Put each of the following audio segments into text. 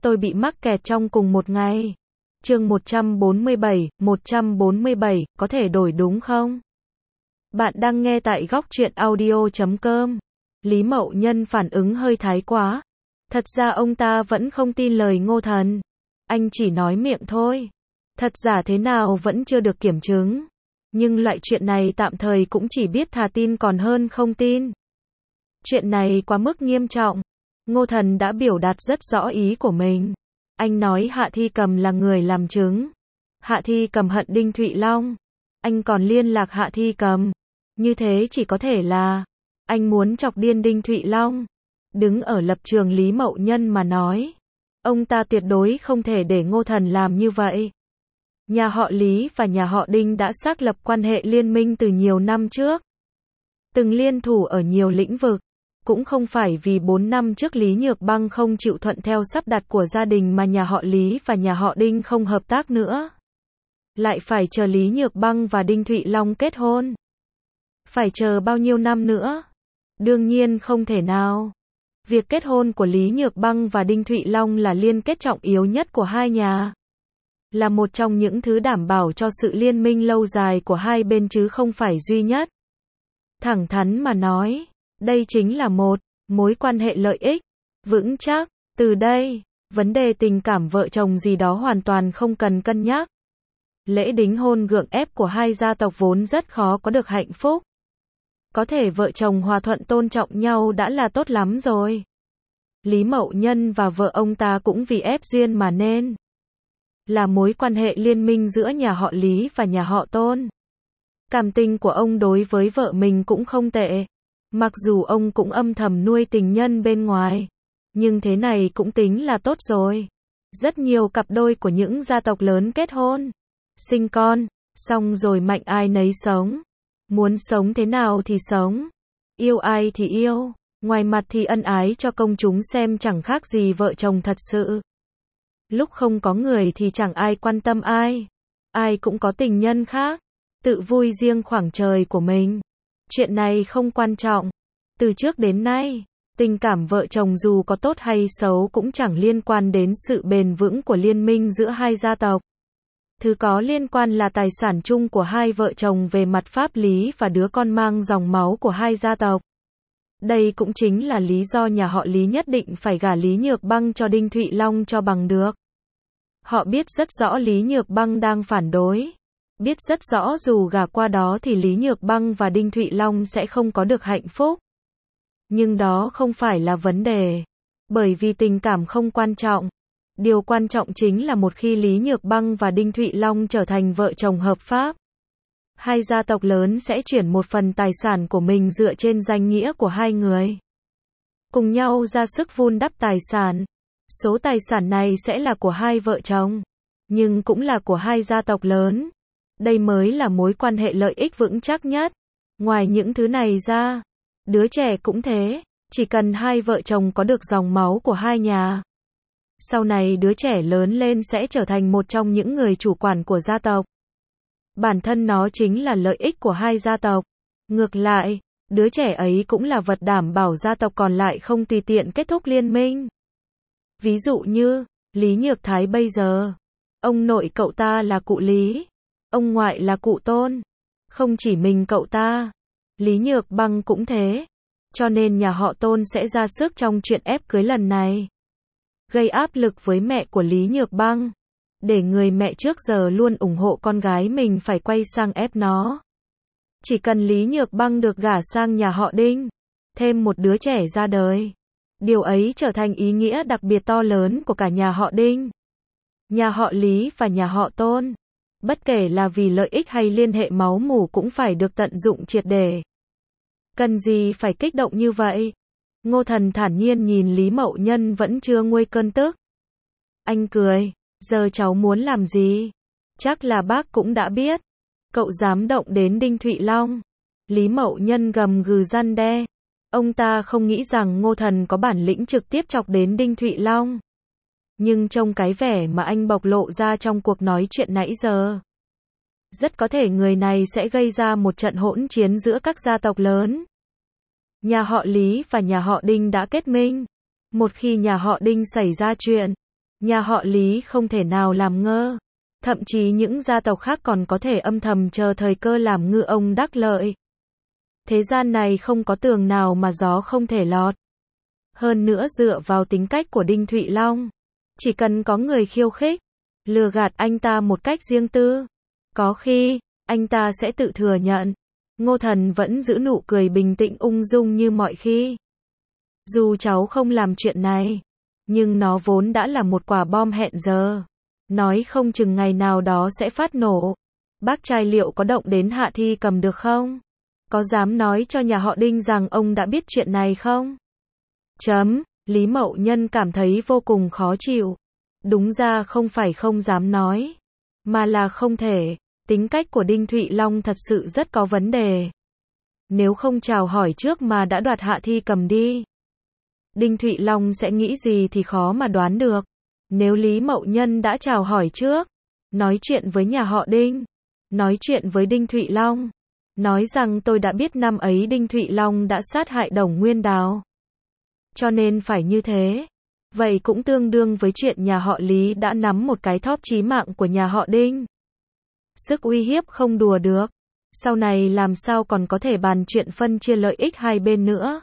tôi bị mắc kẹt trong cùng một ngày. Chương 147, có thể đổi đúng không? Bạn đang nghe tại góc truyện audio.com. Lý Mậu Nhân phản ứng hơi thái quá. Thật ra ông ta vẫn không tin lời Ngô Thần. Anh chỉ nói miệng thôi. Thật giả thế nào vẫn chưa được kiểm chứng. Nhưng loại chuyện này tạm thời cũng chỉ biết thà tin còn hơn không tin. Chuyện này quá mức nghiêm trọng. Ngô Thần đã biểu đạt rất rõ ý của mình. Anh nói Hạ Thi Cầm là người làm chứng. Hạ Thi Cầm hận Đinh Thụy Long. Anh còn liên lạc Hạ Thi Cầm. Như thế chỉ có thể là anh muốn chọc điên Đinh Thụy Long. Đứng ở lập trường Lý Mậu Nhân mà nói, ông ta tuyệt đối không thể để Ngô Thần làm như vậy. Nhà họ Lý và nhà họ Đinh đã xác lập quan hệ liên minh từ nhiều năm trước. Từng liên thủ ở nhiều lĩnh vực. Cũng không phải vì 4 năm trước Lý Nhược Băng không chịu thuận theo sắp đặt của gia đình mà nhà họ Lý và nhà họ Đinh không hợp tác nữa. Lại phải chờ Lý Nhược Băng và Đinh Thụy Long kết hôn. Phải chờ bao nhiêu năm nữa? Đương nhiên không thể nào. Việc kết hôn của Lý Nhược Băng và Đinh Thụy Long là liên kết trọng yếu nhất của hai nhà. Là một trong những thứ đảm bảo cho sự liên minh lâu dài của hai bên chứ không phải duy nhất. Thẳng thắn mà nói, đây chính là một mối quan hệ lợi ích vững chắc. Từ đây, vấn đề tình cảm vợ chồng gì đó hoàn toàn không cần cân nhắc. Lễ đính hôn gượng ép của hai gia tộc vốn rất khó có được hạnh phúc. Có thể vợ chồng hòa thuận tôn trọng nhau đã là tốt lắm rồi. Lý Mậu Nhân và vợ ông ta cũng vì ép duyên mà nên là mối quan hệ liên minh giữa nhà họ Lý và nhà họ Tôn. Cảm tình của ông đối với vợ mình cũng không tệ. Mặc dù ông cũng âm thầm nuôi tình nhân bên ngoài, nhưng thế này cũng tính là tốt rồi. Rất nhiều cặp đôi của những gia tộc lớn kết hôn, sinh con, xong rồi mạnh ai nấy sống. Muốn sống thế nào thì sống, yêu ai thì yêu, ngoài mặt thì ân ái cho công chúng xem chẳng khác gì vợ chồng thật sự. Lúc không có người thì chẳng ai quan tâm ai. Ai cũng có tình nhân khác, tự vui riêng khoảng trời của mình. Chuyện này không quan trọng. Từ trước đến nay, tình cảm vợ chồng dù có tốt hay xấu cũng chẳng liên quan đến sự bền vững của liên minh giữa hai gia tộc. Thứ có liên quan là tài sản chung của hai vợ chồng về mặt pháp lý và đứa con mang dòng máu của hai gia tộc. Đây cũng chính là lý do nhà họ Lý nhất định phải gả Lý Nhược Băng cho Đinh Thụy Long cho bằng được. Họ biết rất rõ Lý Nhược Băng đang phản đối. Biết rất rõ dù gả qua đó thì Lý Nhược Băng và Đinh Thụy Long sẽ không có được hạnh phúc. Nhưng đó không phải là vấn đề. Bởi vì tình cảm không quan trọng. Điều quan trọng chính là một khi Lý Nhược Băng và Đinh Thụy Long trở thành vợ chồng hợp pháp, hai gia tộc lớn sẽ chuyển một phần tài sản của mình dựa trên danh nghĩa của hai người. Cùng nhau ra sức vun đắp tài sản. Số tài sản này sẽ là của hai vợ chồng, nhưng cũng là của hai gia tộc lớn. Đây mới là mối quan hệ lợi ích vững chắc nhất. Ngoài những thứ này ra, đứa trẻ cũng thế. Chỉ cần hai vợ chồng có được dòng máu của hai nhà, sau này đứa trẻ lớn lên sẽ trở thành một trong những người chủ quản của gia tộc. Bản thân nó chính là lợi ích của hai gia tộc. Ngược lại, đứa trẻ ấy cũng là vật đảm bảo gia tộc còn lại không tùy tiện kết thúc liên minh. Ví dụ như, Lý Nhược Thái bây giờ, ông nội cậu ta là cụ Lý, ông ngoại là cụ Tôn. Không chỉ mình cậu ta, Lý Nhược Băng cũng thế. Cho nên nhà họ Tôn sẽ ra sức trong chuyện ép cưới lần này. Gây áp lực với mẹ của Lý Nhược Băng. Để người mẹ trước giờ luôn ủng hộ con gái mình phải quay sang ép nó. Chỉ cần Lý Nhược Băng được gả sang nhà họ Đinh, thêm một đứa trẻ ra đời, điều ấy trở thành ý nghĩa đặc biệt to lớn của cả nhà họ Đinh, nhà họ Lý và nhà họ Tôn. Bất kể là vì lợi ích hay liên hệ máu mủ cũng phải được tận dụng triệt để. Cần gì phải kích động như vậy? Ngô Thần thản nhiên nhìn Lý Mậu Nhân vẫn chưa nguôi cơn tức. Anh cười, giờ cháu muốn làm gì? Chắc là bác cũng đã biết. Cậu dám động đến Đinh Thụy Long. Lý Mậu Nhân gầm gừ răn đe. Ông ta không nghĩ rằng Ngô Thần có bản lĩnh trực tiếp chọc đến Đinh Thụy Long. Nhưng trông cái vẻ mà anh bộc lộ ra trong cuộc nói chuyện nãy giờ, rất có thể người này sẽ gây ra một trận hỗn chiến giữa các gia tộc lớn. Nhà họ Lý và nhà họ Đinh đã kết minh. Một khi nhà họ Đinh xảy ra chuyện, Nhà họ Lý không thể nào làm ngơ. Thậm chí những gia tộc khác còn có thể âm thầm chờ thời cơ làm ngư ông đắc lợi. Thế gian này không có tường nào mà gió không thể lọt. Hơn nữa dựa vào tính cách của Đinh Thụy Long, chỉ cần có người khiêu khích, lừa gạt anh ta một cách riêng tư, có khi, anh ta sẽ tự thừa nhận. Ngô Thần vẫn giữ nụ cười bình tĩnh ung dung như mọi khi. Dù cháu không làm chuyện này, nhưng nó vốn đã là một quả bom hẹn giờ. Nói không chừng ngày nào đó sẽ phát nổ. Bác trai liệu có động đến Hạ Thi Cầm được không? Có dám nói cho nhà họ Đinh rằng ông đã biết chuyện này không? Lý Mậu Nhân cảm thấy vô cùng khó chịu. Đúng ra không phải không dám nói, mà là không thể. Tính cách của Đinh Thụy Long thật sự rất có vấn đề. Nếu không chào hỏi trước mà đã đoạt Hạ Thi Cầm đi, Đinh Thụy Long sẽ nghĩ gì thì khó mà đoán được. Nếu Lý Mậu Nhân đã chào hỏi trước, nói chuyện với nhà họ Đinh, nói chuyện với Đinh Thụy Long, nói rằng tôi đã biết năm ấy Đinh Thụy Long đã sát hại Đồng Nguyên Đào, cho nên phải như thế. Vậy cũng tương đương với chuyện nhà họ Lý đã nắm một cái thóp chí mạng của nhà họ Đinh. Sức uy hiếp không đùa được. Sau này làm sao còn có thể bàn chuyện phân chia lợi ích hai bên nữa.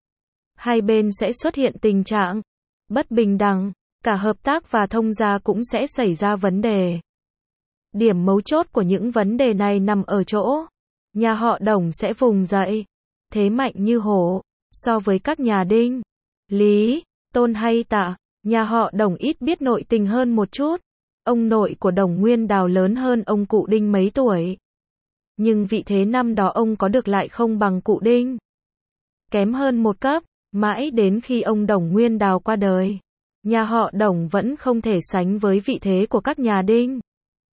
Hai bên sẽ xuất hiện tình trạng bất bình đẳng, cả hợp tác và thông gia cũng sẽ xảy ra vấn đề. Điểm mấu chốt của những vấn đề này nằm ở chỗ nhà họ Đồng sẽ vùng dậy, thế mạnh như hổ. So với các nhà Đinh, Lý, Tôn hay Tạ, nhà họ Đồng ít biết nội tình hơn một chút. Ông nội của Đồng Nguyên Đào lớn hơn ông cụ Đinh mấy tuổi. Nhưng vị thế năm đó ông có được lại không bằng cụ Đinh. Kém hơn một cấp, mãi đến khi ông Đồng Nguyên Đào qua đời, nhà họ Đồng vẫn không thể sánh với vị thế của các nhà Đinh,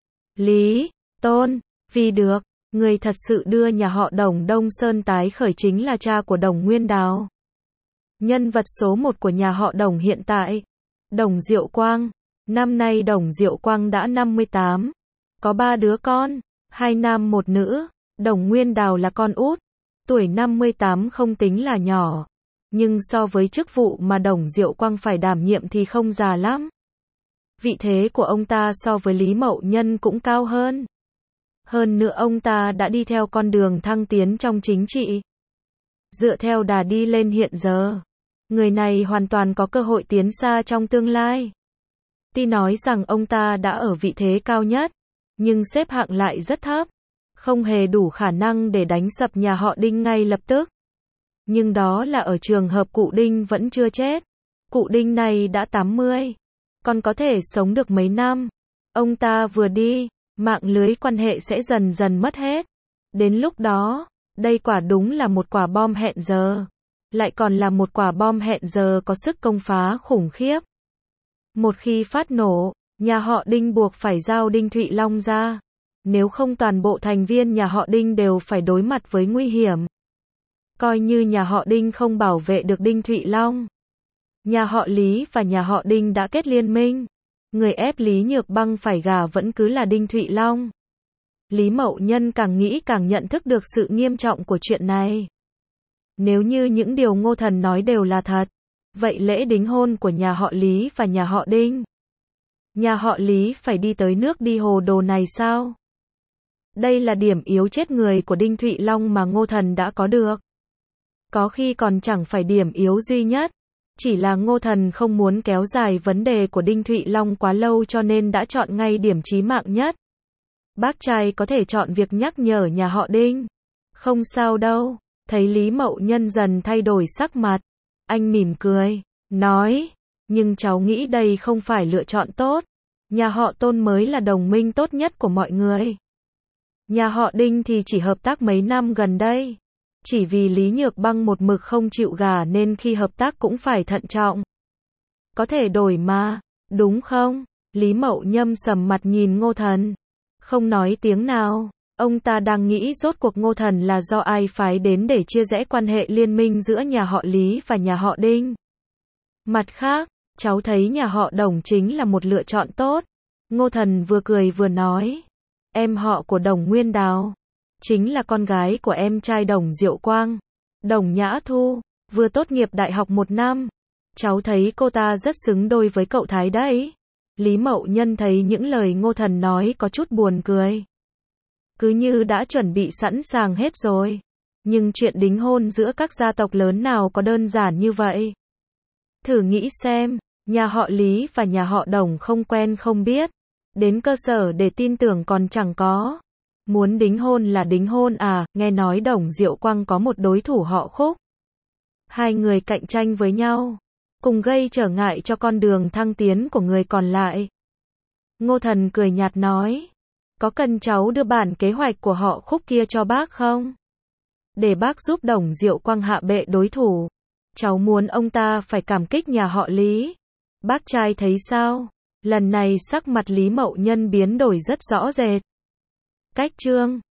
Lý, Tôn. Vì được, người thật sự đưa nhà họ Đồng Đông Sơn tái khởi chính là cha của Đồng Nguyên Đào. Nhân vật số 1 của nhà họ Đồng hiện tại, Đồng Diệu Quang. Năm nay Đồng Diệu Quang đã 58, có 3 đứa con, 2 nam 1 nữ. Đồng Nguyên Đào là con út, tuổi 58 không tính là nhỏ, nhưng so với chức vụ mà Đồng Diệu Quang phải đảm nhiệm thì không già lắm. Vị thế của ông ta so với Lý Mậu Nhân cũng cao hơn. Hơn nữa ông ta đã đi theo con đường thăng tiến trong chính trị. Dựa theo đà đi lên hiện giờ, người này hoàn toàn có cơ hội tiến xa trong tương lai. Tuy nói rằng ông ta đã ở vị thế cao nhất, nhưng xếp hạng lại rất thấp, không hề đủ khả năng để đánh sập nhà họ Đinh ngay lập tức. Nhưng đó là ở trường hợp cụ Đinh vẫn chưa chết. Cụ Đinh này đã 80, còn có thể sống được mấy năm. Ông ta vừa đi, mạng lưới quan hệ sẽ dần dần mất hết. Đến lúc đó, đây quả đúng là một quả bom hẹn giờ. Lại còn là một quả bom hẹn giờ có sức công phá khủng khiếp. Một khi phát nổ, nhà họ Đinh buộc phải giao Đinh Thụy Long ra. Nếu không toàn bộ thành viên nhà họ Đinh đều phải đối mặt với nguy hiểm. Coi như nhà họ Đinh không bảo vệ được Đinh Thụy Long, nhà họ Lý và nhà họ Đinh đã kết liên minh. Người ép Lý Nhược Băng phải gả vẫn cứ là Đinh Thụy Long. Lý Mậu Nhân càng nghĩ càng nhận thức được sự nghiêm trọng của chuyện này. Nếu như những điều Ngô Thần nói đều là thật, vậy lễ đính hôn của nhà họ Lý và nhà họ Đinh, nhà họ Lý phải đi tới nước đi hồ đồ này sao? Đây là điểm yếu chết người của Đinh Thụy Long mà Ngô Thần đã có được. Có khi còn chẳng phải điểm yếu duy nhất, chỉ là Ngô Thần không muốn kéo dài vấn đề của Đinh Thụy Long quá lâu cho nên đã chọn ngay điểm chí mạng nhất. Bác trai có thể chọn việc nhắc nhở nhà họ Đinh. Không sao đâu. Thấy Lý Mậu Nhân dần thay đổi sắc mặt, anh mỉm cười, nói, nhưng cháu nghĩ đây không phải lựa chọn tốt. Nhà họ Tôn mới là đồng minh tốt nhất của mọi người. Nhà họ Đinh thì chỉ hợp tác mấy năm gần đây. Chỉ vì Lý Nhược Băng một mực không chịu gả nên khi hợp tác cũng phải thận trọng. Có thể đổi mà, đúng không? Lý Mậu Nhâm sầm mặt nhìn Ngô Thần, không nói tiếng nào. Ông ta đang nghĩ rốt cuộc Ngô Thần là do ai phái đến để chia rẽ quan hệ liên minh giữa nhà họ Lý và nhà họ Đinh. Mặt khác, cháu thấy nhà họ Đồng chính là một lựa chọn tốt. Ngô Thần vừa cười vừa nói, em họ của Đồng Nguyên Đào chính là con gái của em trai Đồng Diệu Quang, Đồng Nhã Thu, vừa tốt nghiệp đại học 1 năm. Cháu thấy cô ta rất xứng đôi với cậu Thái đấy. Lý Mậu Nhân thấy những lời Ngô Thần nói có chút buồn cười. Cứ như đã chuẩn bị sẵn sàng hết rồi. Nhưng chuyện đính hôn giữa các gia tộc lớn nào có đơn giản như vậy. Thử nghĩ xem, nhà họ Lý và nhà họ Đồng không quen không biết. Đến cơ sở để tin tưởng còn chẳng có. Muốn đính hôn là đính hôn à, nghe nói Đồng Diệu Quang có một đối thủ họ Khúc. Hai người cạnh tranh với nhau, cùng gây trở ngại cho con đường thăng tiến của người còn lại. Ngô Thần cười nhạt nói, có cần cháu đưa bản kế hoạch của họ Khúc kia cho bác không? Để bác giúp Đồng Diệu Quang hạ bệ đối thủ. Cháu muốn ông ta phải cảm kích nhà họ Lý. Bác trai thấy sao? Lần này sắc mặt Lý Mậu Nhân biến đổi rất rõ rệt. Cách chương